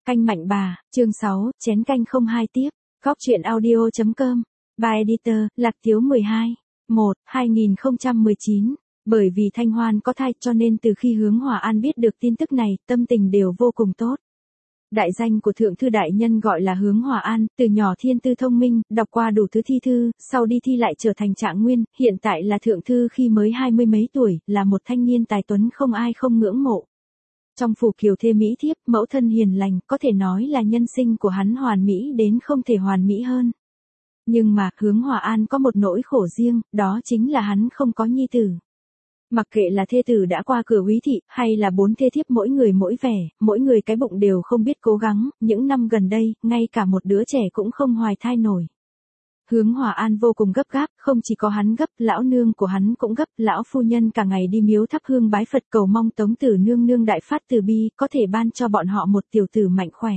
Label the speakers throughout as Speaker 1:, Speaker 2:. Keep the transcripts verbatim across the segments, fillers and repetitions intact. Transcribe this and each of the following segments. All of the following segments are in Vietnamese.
Speaker 1: Canh Mạnh Bà, chương sáu, chén canh không hai tiếp. Góc truyện audio chấm com. By Editor, Lạc Thiếu mười hai. một, hai nghìn không trăm mười chín. Bởi vì Thanh Hoan có thai cho nên từ khi Hướng Hòa An biết được tin tức này, tâm tình đều vô cùng tốt. Đại danh của thượng thư đại nhân gọi là Hướng Hòa An, từ nhỏ thiên tư thông minh, đọc qua đủ thứ thi thư, sau đi thi lại trở thành trạng nguyên, hiện tại là thượng thư khi mới hai mươi mấy tuổi, là một thanh niên tài tuấn không ai không ngưỡng mộ. Trong phủ kiều thê mỹ thiếp, mẫu thân hiền lành, có thể nói là nhân sinh của hắn hoàn mỹ đến không thể hoàn mỹ hơn. Nhưng mà, Hướng Hòa An có một nỗi khổ riêng, đó chính là hắn không có nhi tử. Mặc kệ là thê tử đã qua cửa úy thị, hay là bốn thê thiếp mỗi người mỗi vẻ, mỗi người cái bụng đều không biết cố gắng, những năm gần đây, ngay cả một đứa trẻ cũng không hoài thai nổi. Hướng Hòa An vô cùng gấp gáp, không chỉ có hắn gấp, lão nương của hắn cũng gấp, lão phu nhân cả ngày đi miếu thắp hương bái Phật cầu mong Tống Tử nương nương đại phát từ bi, có thể ban cho bọn họ một tiểu tử mạnh khỏe.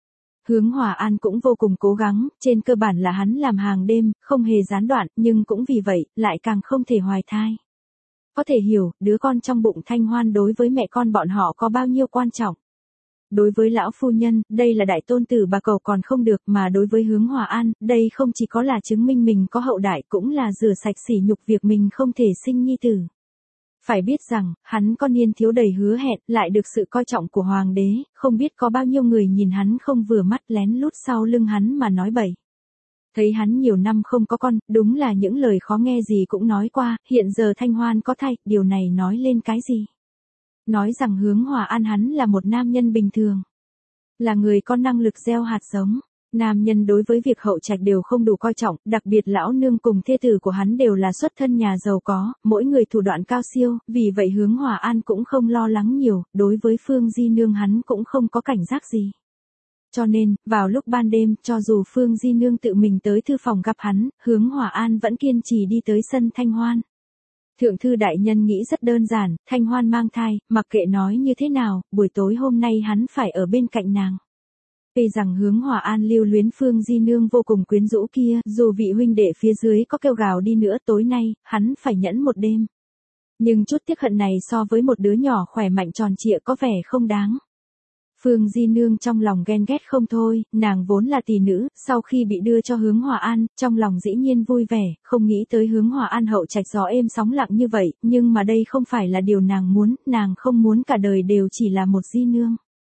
Speaker 1: Hướng Hòa An cũng vô cùng cố gắng, trên cơ bản là hắn làm hàng đêm, không hề gián đoạn, nhưng cũng vì vậy, lại càng không thể hoài thai. Có thể hiểu, đứa con trong bụng Thanh Hoan đối với mẹ con bọn họ có bao nhiêu quan trọng. Đối với lão phu nhân, đây là đại tôn tử bà cầu còn không được, mà đối với Hướng Hòa An, đây không chỉ có là chứng minh mình có hậu đại, cũng là rửa sạch sỉ nhục việc mình không thể sinh nhi tử. Phải biết rằng, hắn có niên thiếu đầy hứa hẹn, lại được sự coi trọng của hoàng đế, không biết có bao nhiêu người nhìn hắn không vừa mắt lén lút sau lưng hắn mà nói bậy. Thấy hắn nhiều năm không có con, đúng là những lời khó nghe gì cũng nói qua, hiện giờ Thanh Hoan có thai, điều này nói lên cái gì? Nói rằng Hướng Hòa An hắn là một nam nhân bình thường. Là người có năng lực gieo hạt giống. Nam nhân đối với việc hậu trạch đều không đủ coi trọng, đặc biệt lão nương cùng thê tử của hắn đều là xuất thân nhà giàu có, mỗi người thủ đoạn cao siêu, vì vậy Hướng Hòa An cũng không lo lắng nhiều, đối với Phương Di Nương hắn cũng không có cảnh giác gì. Cho nên, vào lúc ban đêm, cho dù Phương Di Nương tự mình tới thư phòng gặp hắn, Hướng Hòa An vẫn kiên trì đi tới sân Thanh Hoan. Thượng thư đại nhân nghĩ rất đơn giản, Thanh Hoan mang thai, mặc kệ nói như thế nào, buổi tối hôm nay hắn phải ở bên cạnh nàng. Vì rằng Hướng Hòa An lưu luyến Phương Di Nương vô cùng quyến rũ kia, dù vị huynh đệ phía dưới có kêu gào đi nữa tối nay, hắn phải nhẫn một đêm. Nhưng chút tiếc hận này so với một đứa nhỏ khỏe mạnh tròn trịa có vẻ không đáng. Phương Di Nương trong lòng ghen ghét không thôi, nàng vốn là tỷ nữ, sau khi bị đưa cho Hướng Hòa An, trong lòng dĩ nhiên vui vẻ, không nghĩ tới Hướng Hòa An hậu trạch gió êm sóng lặng như vậy, nhưng mà đây không phải là điều nàng muốn, nàng không muốn cả đời đều chỉ là một Di Nương.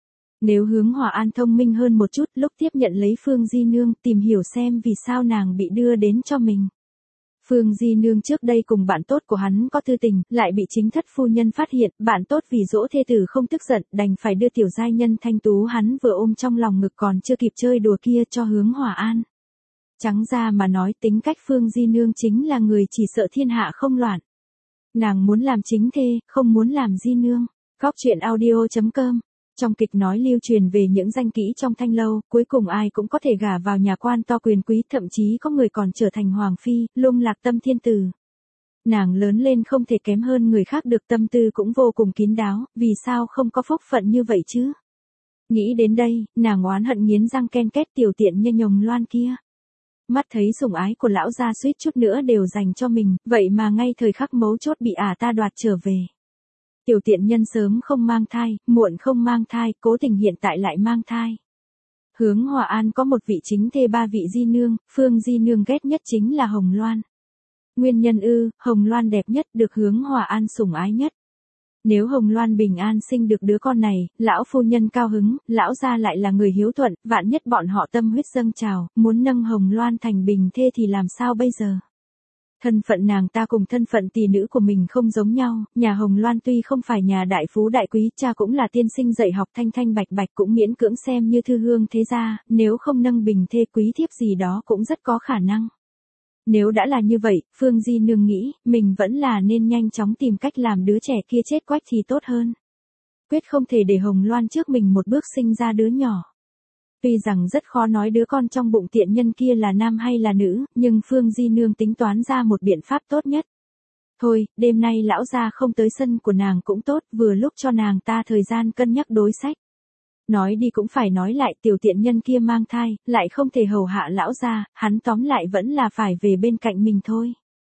Speaker 1: Nếu Hướng Hòa An thông minh hơn một chút, lúc tiếp nhận lấy Phương Di Nương, tìm hiểu xem vì sao nàng bị đưa đến cho mình. Phương Di Nương trước đây cùng bạn tốt của hắn có tư tình, lại bị chính thất phu nhân phát hiện, bạn tốt vì dỗ thê tử không tức giận, đành phải đưa tiểu giai nhân thanh tú hắn vừa ôm trong lòng ngực còn chưa kịp chơi đùa kia cho Hướng Hòa An. Trắng ra mà nói tính cách Phương Di Nương chính là người chỉ sợ thiên hạ không loạn. Nàng muốn làm chính thê, không muốn làm Di Nương. Góc truyện audio chấm com. Trong kịch nói lưu truyền về những danh kỹ trong Thanh lâu, cuối cùng ai cũng có thể gả vào nhà quan to quyền quý, thậm chí có người còn trở thành hoàng phi, lung lạc tâm thiên tử. Nàng lớn lên không thể kém hơn người khác được, tâm tư cũng vô cùng kín đáo, vì sao không có phúc phận như vậy chứ? Nghĩ đến đây, nàng oán hận nghiến răng ken két tiểu tiện nhân Nhồng Loan kia. Mắt thấy sủng ái của lão gia suýt chút nữa đều dành cho mình, vậy mà ngay thời khắc mấu chốt bị ả ta đoạt trở về. Tiểu tiện nhân sớm không mang thai, muộn không mang thai, cố tình hiện tại lại mang thai. Hướng Hòa An có một vị chính thê ba vị Di Nương, Phương Di Nương ghét nhất chính là Hồng Loan. Nguyên nhân ư, Hồng Loan đẹp nhất, được Hướng Hòa An sủng ái nhất. Nếu Hồng Loan bình an sinh được đứa con này, lão phu nhân cao hứng, lão gia lại là người hiếu thuận, vạn nhất bọn họ tâm huyết dâng trào, muốn nâng Hồng Loan thành bình thê thì làm sao bây giờ? Thân phận nàng ta cùng thân phận tỷ nữ của mình không giống nhau, nhà Hồng Loan tuy không phải nhà đại phú đại quý, cha cũng là tiên sinh dạy học thanh thanh bạch bạch cũng miễn cưỡng xem như thư hương thế gia, nếu không nâng bình thê quý thiếp gì đó cũng rất có khả năng. Nếu đã là như vậy, Phương Di Nương nghĩ, mình vẫn là nên nhanh chóng tìm cách làm đứa trẻ kia chết quách thì tốt hơn. Quyết không thể để Hồng Loan trước mình một bước sinh ra đứa nhỏ. Tuy rằng rất khó nói đứa con trong bụng tiện nhân kia là nam hay là nữ, nhưng Phương Di Nương tính toán ra một biện pháp tốt nhất. Thôi, đêm nay lão gia không tới sân của nàng cũng tốt, vừa lúc cho nàng ta thời gian cân nhắc đối sách. Nói đi cũng phải nói lại, tiểu tiện nhân kia mang thai, lại không thể hầu hạ lão gia, hắn tóm lại vẫn là phải về bên cạnh mình thôi.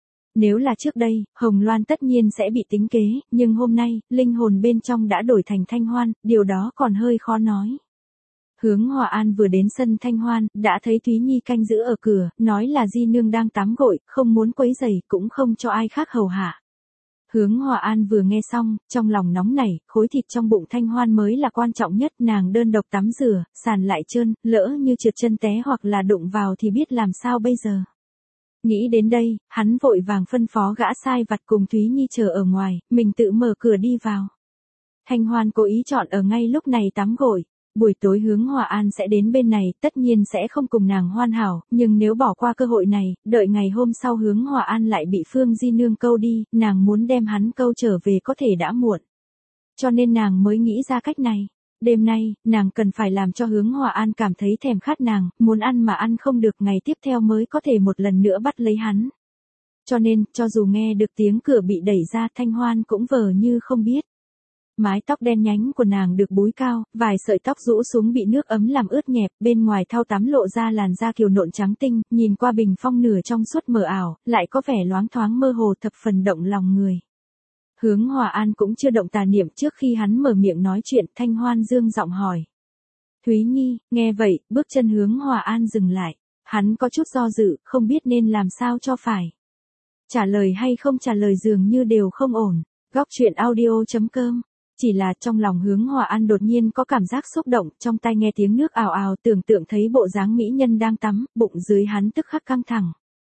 Speaker 1: Nếu là trước đây, Hồng Loan tất nhiên sẽ bị tính kế, nhưng hôm nay, linh hồn bên trong đã đổi thành Thanh Hoan, điều đó còn hơi khó nói. Hướng Hòa An vừa đến sân Thanh Hoan, đã thấy Thúy Nhi canh giữ ở cửa, nói là di nương đang tắm gội, không muốn quấy rầy, cũng không cho ai khác hầu hạ. Hướng Hòa An vừa nghe xong, trong lòng nóng nảy, khối thịt trong bụng Thanh Hoan mới là quan trọng nhất, nàng đơn độc tắm rửa, sàn lại trơn, lỡ như trượt chân té hoặc là đụng vào thì biết làm sao bây giờ. Nghĩ đến đây, hắn vội vàng phân phó gã sai vặt cùng Thúy Nhi chờ ở ngoài, mình tự mở cửa đi vào. Thanh Hoan cố ý chọn ở ngay lúc này tắm gội. Buổi tối Hướng Hòa An sẽ đến bên này, tất nhiên sẽ không cùng nàng hoàn hảo, nhưng nếu bỏ qua cơ hội này, đợi ngày hôm sau Hướng Hòa An lại bị Phương Di Nương câu đi, nàng muốn đem hắn câu trở về có thể đã muộn. Cho nên nàng mới nghĩ ra cách này. Đêm nay, nàng cần phải làm cho Hướng Hòa An cảm thấy thèm khát nàng, muốn ăn mà ăn không được, ngày tiếp theo mới có thể một lần nữa bắt lấy hắn. Cho nên, cho dù nghe được tiếng cửa bị đẩy ra, Thanh Hoan cũng vờ như không biết. Mái tóc đen nhánh của nàng được búi cao, vài sợi tóc rũ xuống bị nước ấm làm ướt nhẹp, bên ngoài thau tắm lộ ra làn da kiều nộn trắng tinh, nhìn qua bình phong nửa trong suốt mờ ảo, lại có vẻ loáng thoáng mơ hồ thập phần động lòng người. Hướng Hòa An cũng chưa động tà niệm, trước khi hắn mở miệng nói chuyện, Thanh Hoan dương giọng hỏi. Thúy Nhi, nghe vậy, bước chân Hướng Hòa An dừng lại, hắn có chút do dự, không biết nên làm sao cho phải. Trả lời hay không trả lời dường như đều không ổn. Góc truyện audio chấm com. Chỉ là trong lòng Hướng Hòa An đột nhiên có cảm giác xúc động, trong tai nghe tiếng nước ào ào, tưởng tượng thấy bộ dáng mỹ nhân đang tắm, bụng dưới hắn tức khắc căng thẳng.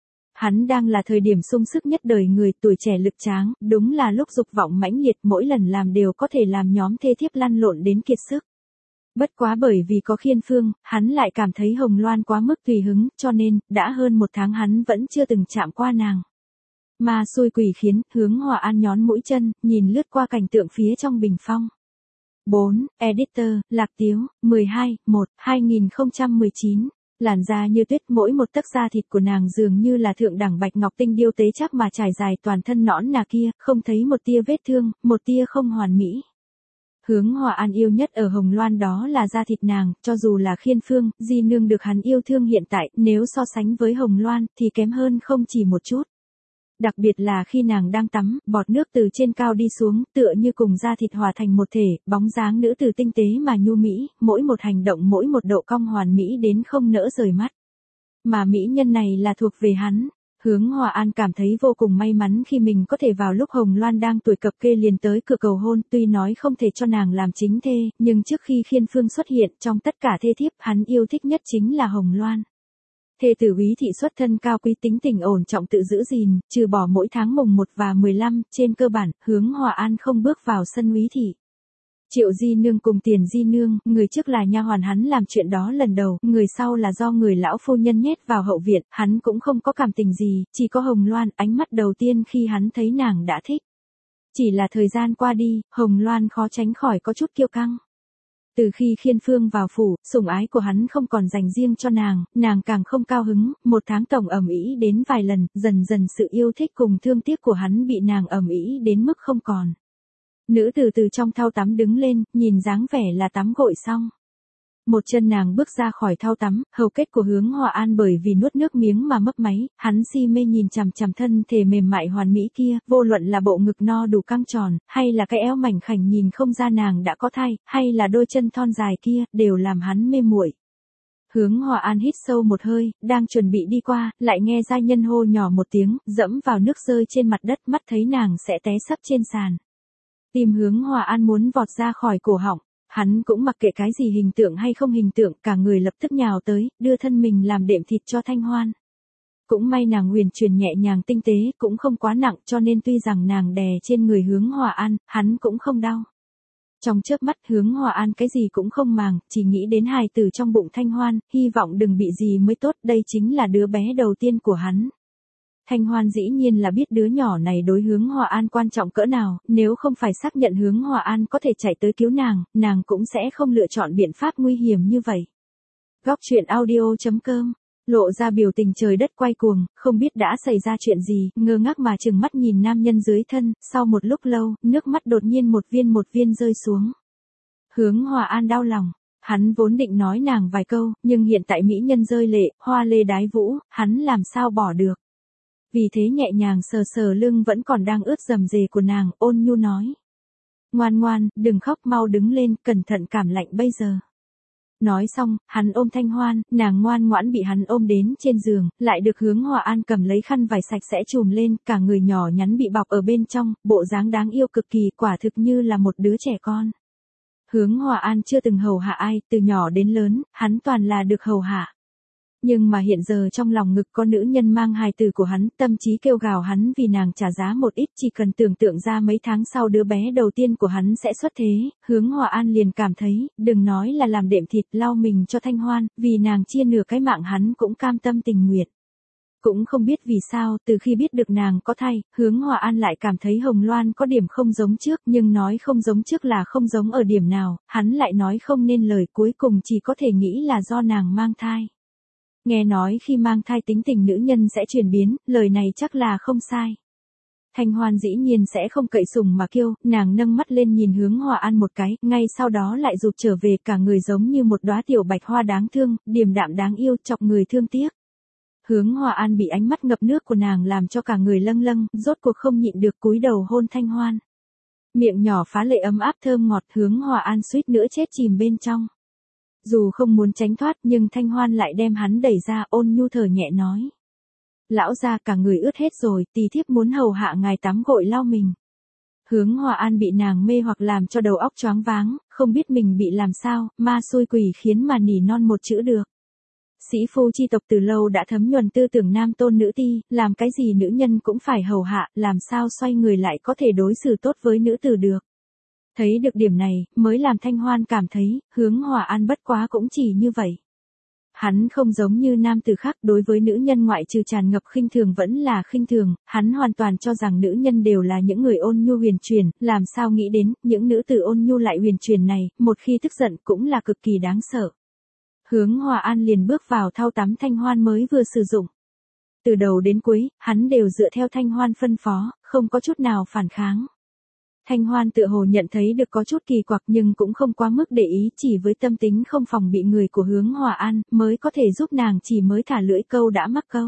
Speaker 1: Hắn đang là thời điểm sung sức nhất đời người, tuổi trẻ lực tráng, đúng là lúc dục vọng mãnh liệt, mỗi lần làm đều có thể làm nhóm thê thiếp lăn lộn đến kiệt sức. Bất quá bởi vì có Khiên Phương, hắn lại cảm thấy Hồng Loan quá mức tùy hứng, cho nên, đã hơn một tháng hắn vẫn chưa từng chạm qua nàng. Mà xui quỷ khiến, Hướng Hòa An nhón mũi chân, nhìn lướt qua cảnh tượng phía trong bình phong. bốn. Editor, Lạc Tiếu, mười hai, một, hai nghìn không trăm mười chín. Làn da như tuyết, mỗi một tấc da thịt của nàng dường như là thượng đẳng bạch ngọc tinh điêu tế chắc mà trải dài toàn thân nõn nà kia, không thấy một tia vết thương, một tia không hoàn mỹ. Hướng Hòa An yêu nhất ở Hồng Loan đó là da thịt nàng, cho dù là Khiên Phương, di nương được hắn yêu thương hiện tại, nếu so sánh với Hồng Loan, thì kém hơn không chỉ một chút. Đặc biệt là khi nàng đang tắm, bọt nước từ trên cao đi xuống, tựa như cùng da thịt hòa thành một thể, bóng dáng nữ tử tinh tế mà nhu mỹ, mỗi một hành động mỗi một độ cong hoàn mỹ đến không nỡ rời mắt. Mà mỹ nhân này là thuộc về hắn. Hướng Hòa An cảm thấy vô cùng may mắn khi mình có thể vào lúc Hồng Loan đang tuổi cập kê liền tới cửa cầu hôn, tuy nói không thể cho nàng làm chính thê, nhưng trước khi Khiên Phương xuất hiện, trong tất cả thê thiếp, hắn yêu thích nhất chính là Hồng Loan. Thê tử Úy thị xuất thân cao quý, tính tình ổn trọng, tự giữ gìn, trừ bỏ mỗi tháng mùng một và mười lăm, trên cơ bản, Hướng Hòa An không bước vào sân Úy thị. Triệu Di Nương cùng Tiền Di Nương, người trước là nha hoàn hắn làm chuyện đó lần đầu, người sau là do người lão phu nhân nhét vào hậu viện, hắn cũng không có cảm tình gì, chỉ có Hồng Loan, ánh mắt đầu tiên khi hắn thấy nàng đã thích. Chỉ là thời gian qua đi, Hồng Loan khó tránh khỏi có chút kiêu căng. Từ khi Khiên Phương vào phủ, sủng ái của hắn không còn dành riêng cho nàng, nàng càng không cao hứng, một tháng tổng ầm ĩ đến vài lần, dần dần sự yêu thích cùng thương tiếc của hắn bị nàng ầm ĩ đến mức không còn. Nữ từ từ trong thau tắm đứng lên, nhìn dáng vẻ là tắm gội xong. Một chân nàng bước ra khỏi thau tắm, hầu kết của Hướng Hòa An bởi vì nuốt nước miếng mà mấp máy, hắn si mê nhìn chằm chằm thân thể mềm mại hoàn mỹ kia, vô luận là bộ ngực no đủ căng tròn, hay là cái eo mảnh khảnh nhìn không ra nàng đã có thai, hay là đôi chân thon dài kia, đều làm hắn mê muội. Hướng Hòa An hít sâu một hơi, đang chuẩn bị đi qua, lại nghe giai nhân hô nhỏ một tiếng, dẫm vào nước rơi trên mặt đất, mắt thấy nàng sẽ té sấp trên sàn. Tim Hướng Hòa An muốn vọt ra khỏi cổ họng. Hắn cũng mặc kệ cái gì hình tượng hay không hình tượng, cả người lập tức nhào tới, đưa thân mình làm đệm thịt cho Thanh Hoan. Cũng may nàng huyền truyền nhẹ nhàng tinh tế, cũng không quá nặng, cho nên tuy rằng nàng đè trên người Hướng Hòa An, hắn cũng không đau. Trong chớp mắt, Hướng Hòa An cái gì cũng không màng, chỉ nghĩ đến hài tử trong bụng Thanh Hoan, hy vọng đừng bị gì mới tốt, đây chính là đứa bé đầu tiên của hắn. Thanh Hoan dĩ nhiên là biết đứa nhỏ này đối Hướng Hòa An quan trọng cỡ nào, nếu không phải xác nhận Hướng Hòa An có thể chạy tới cứu nàng, nàng cũng sẽ không lựa chọn biện pháp nguy hiểm như vậy. Góc truyện audio chấm com, lộ ra biểu tình trời đất quay cuồng, không biết đã xảy ra chuyện gì, ngơ ngác mà trừng mắt nhìn nam nhân dưới thân, sau một lúc lâu, nước mắt đột nhiên một viên một viên rơi xuống. Hướng Hòa An đau lòng. Hắn vốn định nói nàng vài câu, nhưng hiện tại mỹ nhân rơi lệ, hoa lê đái vũ, hắn làm sao bỏ được. Vì thế nhẹ nhàng sờ sờ lưng vẫn còn đang ướt rầm rề của nàng, ôn nhu nói. Ngoan ngoan, đừng khóc, mau đứng lên, cẩn thận cảm lạnh bây giờ. Nói xong, hắn ôm Thanh Hoan, nàng ngoan ngoãn bị hắn ôm đến trên giường, lại được Hướng Hòa An cầm lấy khăn vải sạch sẽ trùm lên, cả người nhỏ nhắn bị bọc ở bên trong, bộ dáng đáng yêu cực kỳ, quả thực như là một đứa trẻ con. Hướng Hòa An chưa từng hầu hạ ai, từ nhỏ đến lớn, hắn toàn là được hầu hạ. Nhưng mà hiện giờ trong lòng ngực có nữ nhân mang hài tử của hắn, tâm trí kêu gào hắn vì nàng trả giá một ít, chỉ cần tưởng tượng ra mấy tháng sau đứa bé đầu tiên của hắn sẽ xuất thế, Hướng Hòa An liền cảm thấy, đừng nói là làm đệm thịt lau mình cho Thanh Hoan, vì nàng chia nửa cái mạng hắn cũng cam tâm tình nguyện. Cũng không biết vì sao, từ khi biết được nàng có thai, Hướng Hòa An lại cảm thấy Hồng Loan có điểm không giống trước, nhưng nói không giống trước là không giống ở điểm nào, hắn lại nói không nên lời, cuối cùng chỉ có thể nghĩ là do nàng mang thai. Nghe nói khi mang thai tính tình nữ nhân sẽ chuyển biến, lời này chắc là không sai. Thanh Hoan dĩ nhiên sẽ không cậy sùng mà kêu, nàng nâng mắt lên nhìn Hướng Hòa An một cái, ngay sau đó lại rụt trở về, cả người giống như một đóa tiểu bạch hoa đáng thương, điềm đạm đáng yêu, chọc người thương tiếc. Hướng Hòa An bị ánh mắt ngập nước của nàng làm cho cả người lâng lâng, rốt cuộc không nhịn được cúi đầu hôn Thanh Hoan. Miệng nhỏ phá lệ ấm áp thơm ngọt, Hướng Hòa An suýt nữa chết chìm bên trong. Dù không muốn tránh thoát nhưng Thanh Hoan lại đem hắn đẩy ra, ôn nhu thở nhẹ nói. Lão gia, cả người ướt hết rồi, tỳ thiếp muốn hầu hạ ngài tắm gội lau mình. Hướng Hòa An bị nàng mê hoặc làm cho đầu óc choáng váng, không biết mình bị làm sao, ma xui quỷ khiến mà nỉ non một chữ được. Sĩ phu chi tộc từ lâu đã thấm nhuần tư tưởng nam tôn nữ ti, làm cái gì nữ nhân cũng phải hầu hạ, làm sao xoay người lại có thể đối xử tốt với nữ tử được. Thấy được điểm này, mới làm Thanh Hoan cảm thấy, Hướng Hòa An bất quá cũng chỉ như vậy. Hắn không giống như nam tử khác, đối với nữ nhân ngoại trừ tràn ngập khinh thường vẫn là khinh thường, hắn hoàn toàn cho rằng nữ nhân đều là những người ôn nhu huyền truyền, làm sao nghĩ đến, những nữ tử ôn nhu lại huyền truyền này, một khi tức giận cũng là cực kỳ đáng sợ. Hướng Hòa An liền bước vào thau tắm Thanh Hoan mới vừa sử dụng. Từ đầu đến cuối, hắn đều dựa theo Thanh Hoan phân phó, không có chút nào phản kháng. Thanh Hoan tựa hồ nhận thấy được có chút kỳ quặc nhưng cũng không quá mức để ý, chỉ với tâm tính không phòng bị người của Hướng Hòa An, mới có thể giúp nàng chỉ mới thả lưỡi câu đã mắc câu.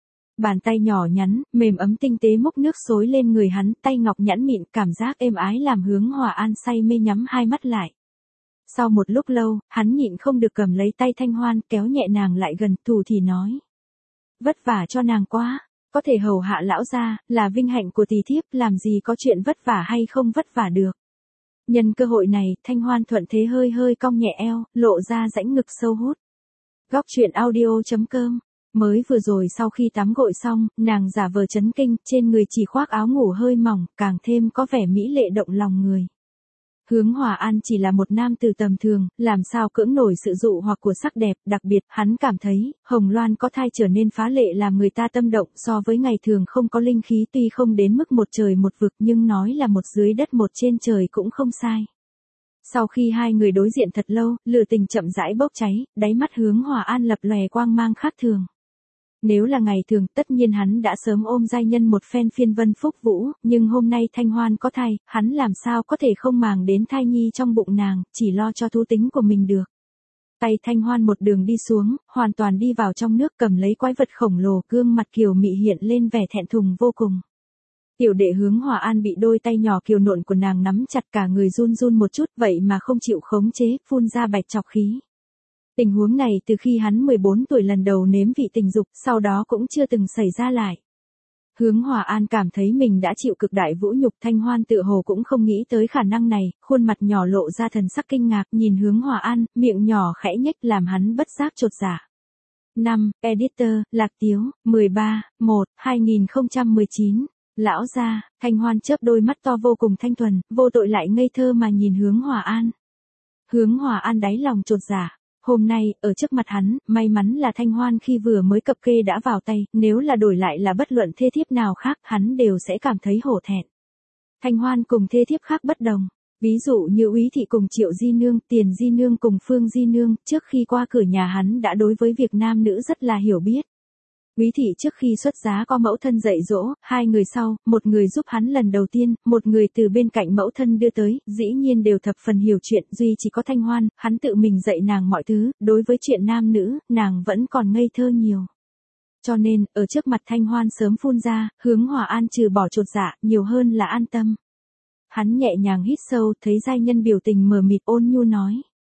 Speaker 1: Bàn tay nhỏ nhắn, mềm ấm tinh tế múc nước xối lên người hắn, tay ngọc nhẵn mịn, cảm giác êm ái làm Hướng Hòa An say mê nhắm hai mắt lại. Sau một lúc lâu, hắn nhịn không được cầm lấy tay Thanh Hoan, kéo nhẹ nàng lại gần, thủ thì nói. Vất vả cho nàng quá. Có thể hầu hạ lão gia, là vinh hạnh của tỳ thiếp, làm gì có chuyện vất vả hay không vất vả được. Nhân cơ hội này, Thanh Hoan thuận thế hơi hơi cong nhẹ eo, lộ ra rãnh ngực sâu hút. Góc truyện audio chấm com. Mới vừa rồi sau khi tắm gội xong, nàng giả vờ chấn kinh, trên người chỉ khoác áo ngủ hơi mỏng, càng thêm có vẻ mỹ lệ động lòng người. Hướng Hòa An chỉ là một nam tử tầm thường, làm sao cưỡng nổi sự dụ hoặc của sắc đẹp, đặc biệt, hắn cảm thấy, Hồng Loan có thai trở nên phá lệ làm người ta tâm động, so với ngày thường không có linh khí tuy không đến mức một trời một vực nhưng nói là một dưới đất một trên trời cũng không sai. Sau khi hai người đối diện thật lâu, lửa tình chậm rãi bốc cháy, đáy mắt Hướng Hòa An lập lòe quang mang khác thường. Nếu là ngày thường, tất nhiên hắn đã sớm ôm giai nhân một phen phiên vân phúc vũ, nhưng hôm nay Thanh Hoan có thai, hắn làm sao có thể không màng đến thai nhi trong bụng nàng, chỉ lo cho thú tính của mình được. Tay Thanh Hoan một đường đi xuống, hoàn toàn đi vào trong nước cầm lấy quái vật khổng lồ, gương mặt kiều mị hiện lên vẻ thẹn thùng vô cùng. Tiểu đệ Hướng Hòa An bị đôi tay nhỏ kiều nộn của nàng nắm chặt, cả người run run một chút, vậy mà không chịu khống chế, phun ra bạch trọc khí. Tình huống này từ khi hắn mười bốn tuổi lần đầu nếm vị tình dục, sau đó cũng chưa từng xảy ra lại. Hướng Hòa An cảm thấy mình đã chịu cực đại vũ nhục, Thanh Hoan tựa hồ cũng không nghĩ tới khả năng này, khuôn mặt nhỏ lộ ra thần sắc kinh ngạc, nhìn Hướng Hòa An, miệng nhỏ khẽ nhếch làm hắn bất giác chột dạ. năm. Editor, Lạc Tiếu, mười ba, một, hai không một chín. Lão gia, Thanh Hoan chớp đôi mắt to vô cùng thanh thuần, vô tội lại ngây thơ mà nhìn Hướng Hòa An. Hướng Hòa An đáy lòng chột dạ. Hôm nay, ở trước mặt hắn, may mắn là Thanh Hoan khi vừa mới cập kê đã vào tay, nếu là đổi lại là bất luận thê thiếp nào khác, hắn đều sẽ cảm thấy hổ thẹn. Thanh Hoan cùng thê thiếp khác bất đồng. Ví dụ như Úy Thị cùng Triệu Di Nương, Tiền Di Nương cùng Phương Di Nương, trước khi qua cửa nhà hắn đã đối với việc nam nữ rất là hiểu biết. Úy Thị trước khi xuất giá có mẫu thân dạy dỗ, hai người sau, một người giúp hắn lần đầu tiên, một người từ bên cạnh mẫu thân đưa tới, dĩ nhiên đều thập phần hiểu chuyện, duy chỉ có Thanh Hoan, hắn tự mình dạy nàng mọi thứ, đối với chuyện nam nữ, nàng vẫn còn ngây thơ nhiều. Cho nên, ở trước mặt Thanh Hoan sớm phun ra, Hướng Hòa An trừ bỏ chột dạ, nhiều hơn là an tâm. Hắn nhẹ nhàng hít sâu, thấy giai nhân biểu tình mờ mịt ôn nhu nói.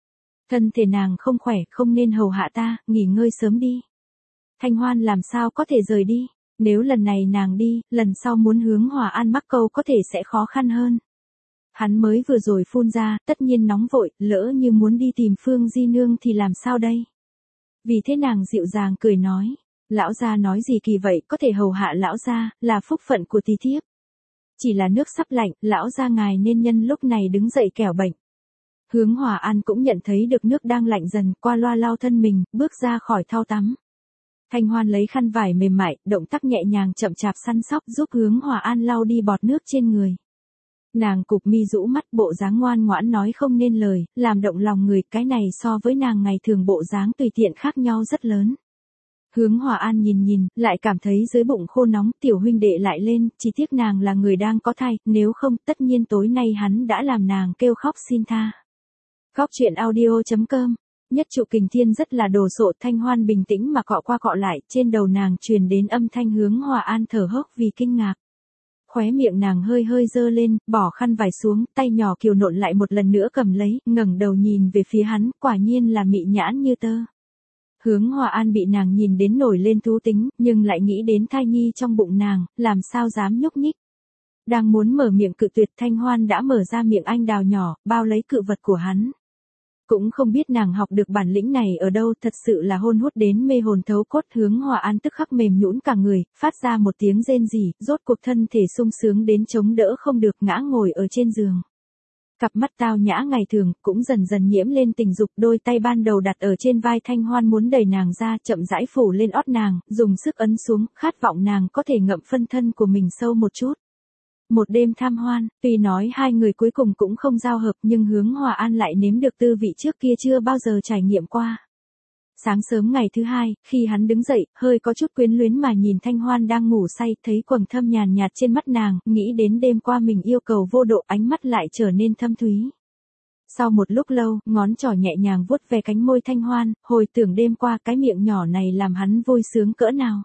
Speaker 1: Thân thể nàng không khỏe, không nên hầu hạ ta, nghỉ ngơi sớm đi. Thanh Hoan làm sao có thể rời đi, nếu lần này nàng đi, lần sau muốn hướng Hòa An mắc câu có thể sẽ khó khăn hơn. Hắn mới vừa rồi phun ra, tất nhiên nóng vội, lỡ như muốn đi tìm Phương Di Nương thì làm sao đây? Vì thế nàng dịu dàng cười nói, lão gia nói gì kỳ vậy, có thể hầu hạ lão gia, là phúc phận của tí thiếp. Chỉ là nước sắp lạnh, lão gia ngài nên nhân lúc này đứng dậy kẻo bệnh. Hướng Hòa An cũng nhận thấy được nước đang lạnh dần, qua loa lau thân mình, bước ra khỏi thau tắm. Thanh Hoan lấy khăn vải mềm mại, động tác nhẹ nhàng chậm chạp săn sóc giúp Hướng Hòa An lau đi bọt nước trên người. Nàng cụp mi rũ mắt, bộ dáng ngoan ngoãn nói không nên lời, làm động lòng người, cái này so với nàng ngày thường bộ dáng tùy tiện khác nhau rất lớn. Hướng Hòa An nhìn nhìn, lại cảm thấy dưới bụng khô nóng, tiểu huynh đệ lại lên, chỉ tiếc nàng là người đang có thai, nếu không, tất nhiên tối nay hắn đã làm nàng kêu khóc xin tha. Góc truyện audio chấm com. Nhất trụ kình thiên rất là đồ sộ, Thanh Hoan bình tĩnh mà cọ qua cọ lại, trên đầu nàng truyền đến âm thanh Hướng Hòa An thở hốc vì kinh ngạc. Khóe miệng nàng hơi hơi dơ lên, bỏ khăn vải xuống, tay nhỏ kiều nộn lại một lần nữa cầm lấy, ngẩng đầu nhìn về phía hắn, quả nhiên là mị nhãn như tơ. Hướng Hòa An bị nàng nhìn đến nổi lên thú tính, nhưng lại nghĩ đến thai nhi trong bụng nàng, làm sao dám nhúc nhích. Đang muốn mở miệng cự tuyệt, Thanh Hoan đã mở ra miệng anh đào nhỏ, bao lấy cự vật của hắn. Cũng không biết nàng học được bản lĩnh này ở đâu, thật sự là hôn hút đến mê hồn thấu cốt. Hướng Hòa An tức khắc mềm nhũn cả người, phát ra một tiếng rên rỉ, rốt cuộc thân thể sung sướng đến chống đỡ không được, ngã ngồi ở trên giường. Cặp mắt tao nhã ngày thường cũng dần dần nhiễm lên tình dục, đôi tay ban đầu đặt ở trên vai Thanh Hoan muốn đẩy nàng ra, chậm rãi phủ lên ót nàng, dùng sức ấn xuống, khát vọng nàng có thể ngậm phân thân của mình sâu một chút. Một đêm tham hoan, tuy nói hai người cuối cùng cũng không giao hợp, nhưng Hướng Hòa An lại nếm được tư vị trước kia chưa bao giờ trải nghiệm qua. Sáng sớm ngày thứ hai, khi hắn đứng dậy, hơi có chút quyến luyến mà nhìn Thanh Hoan đang ngủ say, thấy quầng thâm nhàn nhạt trên mắt nàng, nghĩ đến đêm qua mình yêu cầu vô độ, ánh mắt lại trở nên thâm thúy. Sau một lúc lâu, ngón trỏ nhẹ nhàng vuốt ve cánh môi Thanh Hoan, hồi tưởng đêm qua cái miệng nhỏ này làm hắn vui sướng cỡ nào.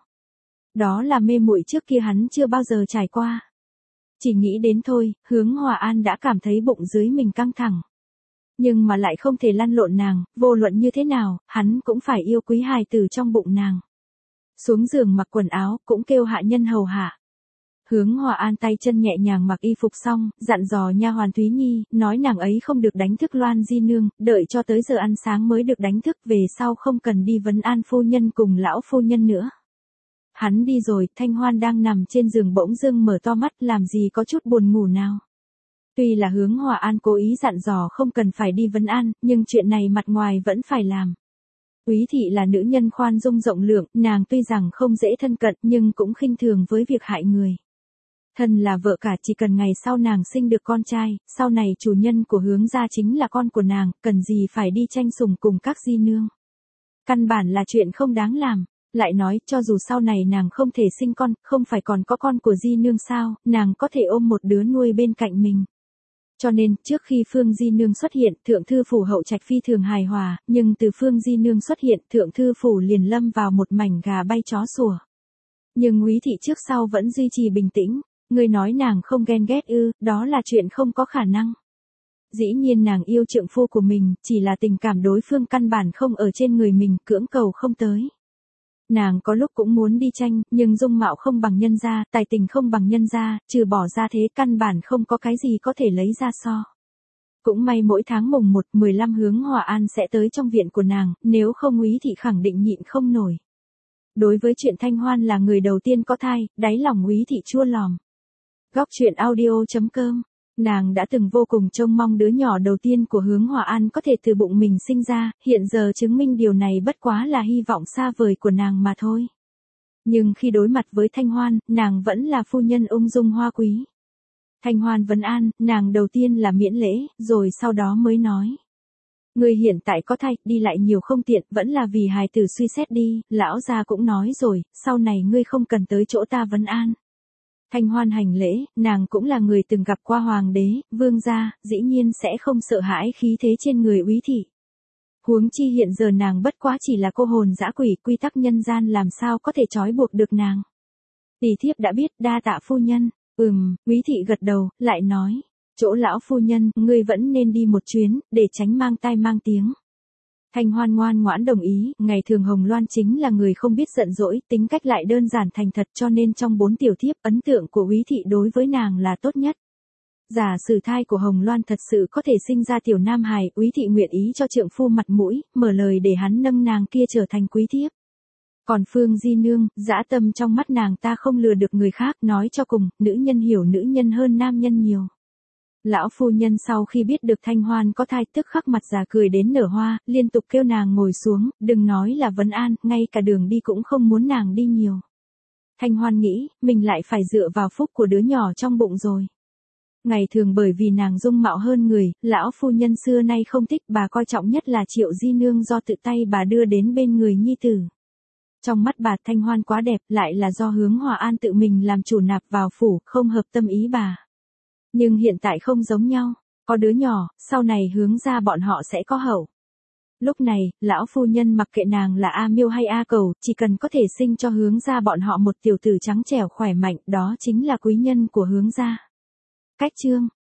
Speaker 1: Đó là mê muội trước kia hắn chưa bao giờ trải qua. Chỉ nghĩ đến thôi, Hướng Hòa An đã cảm thấy bụng dưới mình căng thẳng. Nhưng mà lại không thể lăn lộn nàng, vô luận như thế nào, hắn cũng phải yêu quý hài tử trong bụng nàng. Xuống giường mặc quần áo, cũng kêu hạ nhân hầu hạ. Hướng Hòa An tay chân nhẹ nhàng mặc y phục xong, dặn dò nha hoàn Thúy Nhi, nói nàng ấy không được đánh thức Loan Di Nương, đợi cho tới giờ ăn sáng mới được đánh thức, về sau không cần đi vấn an phu nhân cùng lão phu nhân nữa. Hắn đi rồi, Thanh Hoan đang nằm trên giường bỗng dưng mở to mắt, làm gì có chút buồn ngủ nào. Tuy là Hướng Hòa An cố ý dặn dò không cần phải đi vấn an, nhưng chuyện này mặt ngoài vẫn phải làm. Úy thị là nữ nhân khoan dung rộng lượng, nàng tuy rằng không dễ thân cận nhưng cũng khinh thường với việc hại người. Thân là vợ cả, chỉ cần ngày sau nàng sinh được con trai, sau này chủ nhân của Hướng gia chính là con của nàng, cần gì phải đi tranh sủng cùng các di nương. Căn bản là chuyện không đáng làm. Lại nói, cho dù sau này nàng không thể sinh con, không phải còn có con của Di Nương sao, nàng có thể ôm một đứa nuôi bên cạnh mình. Cho nên, trước khi Phương Di Nương xuất hiện, Thượng Thư Phủ hậu trạch phi thường hài hòa, nhưng từ Phương Di Nương xuất hiện, Thượng Thư Phủ liền lâm vào một mảnh gà bay chó sủa. Nhưng Úy thị trước sau vẫn duy trì bình tĩnh, người nói nàng không ghen ghét ư, đó là chuyện không có khả năng. Dĩ nhiên nàng yêu trượng phu của mình, chỉ là tình cảm đối phương căn bản không ở trên người mình, cưỡng cầu không tới. Nàng có lúc cũng muốn đi tranh, nhưng dung mạo không bằng nhân gia, tài tình không bằng nhân gia, trừ bỏ ra thế căn bản không có cái gì có thể lấy ra so. Cũng may mỗi tháng mùng một, mười lăm Hướng Hòa An sẽ tới trong viện của nàng, nếu không Úy thị khẳng định nhịn không nổi. Đối với chuyện Thanh Hoan là người đầu tiên có thai, đáy lòng Úy thị chua lòm. Góc truyện audio chấm com. Nàng đã từng vô cùng trông mong đứa nhỏ đầu tiên của Hướng Hòa An có thể từ bụng mình sinh ra, hiện giờ chứng minh điều này bất quá là hy vọng xa vời của nàng mà thôi. Nhưng khi đối mặt với Thanh Hoan, nàng vẫn là phu nhân ung dung hoa quý. Thanh Hoan vấn an, nàng đầu tiên là miễn lễ, rồi sau đó mới nói. Người hiện tại có thai, đi lại nhiều không tiện, vẫn là vì hài tử suy xét đi, lão gia cũng nói rồi, sau này ngươi không cần tới chỗ ta vấn an. Thanh Hoan hành lễ, nàng cũng là người từng gặp qua hoàng đế, vương gia, dĩ nhiên sẽ không sợ hãi khí thế trên người Úy thị. Huống chi hiện giờ nàng bất quá chỉ là cô hồn dã quỷ, quy tắc nhân gian làm sao có thể trói buộc được nàng. Tỷ thiếp đã biết, đa tạ phu nhân. Ừm, Úy thị gật đầu, lại nói, chỗ lão phu nhân, ngươi vẫn nên đi một chuyến, để tránh mang tai mang tiếng. Thanh Hoan ngoan ngoãn đồng ý, ngày thường Hồng Loan chính là người không biết giận dỗi, tính cách lại đơn giản thành thật cho nên trong bốn tiểu thiếp ấn tượng của Úy Thị đối với nàng là tốt nhất. Giả sử thai của Hồng Loan thật sự có thể sinh ra tiểu nam hài, Úy Thị nguyện ý cho trượng phu mặt mũi, mở lời để hắn nâng nàng kia trở thành quý thiếp. Còn Phương Di Nương, dã tâm trong mắt nàng ta không lừa được người khác, nói cho cùng, nữ nhân hiểu nữ nhân hơn nam nhân nhiều. Lão phu nhân sau khi biết được Thanh Hoan có thai tức khắc mặt già cười đến nở hoa, liên tục kêu nàng ngồi xuống, đừng nói là vấn an, ngay cả đường đi cũng không muốn nàng đi nhiều. Thanh Hoan nghĩ, mình lại phải dựa vào phúc của đứa nhỏ trong bụng rồi. Ngày thường bởi vì nàng dung mạo hơn người, lão phu nhân xưa nay không thích, bà coi trọng nhất là Triệu Di Nương do tự tay bà đưa đến bên người nhi tử. Trong mắt bà Thanh Hoan quá đẹp, lại là do Hướng Hòa An tự mình làm chủ nạp vào phủ, không hợp tâm ý bà. Nhưng hiện tại không giống nhau, có đứa nhỏ, sau này Hướng ra bọn họ sẽ có hậu. Lúc này, lão phu nhân mặc kệ nàng là A Miêu hay A Cầu, chỉ cần có thể sinh cho Hướng ra bọn họ một tiểu tử trắng trẻo khỏe mạnh, đó chính là quý nhân của Hướng ra. Cách chương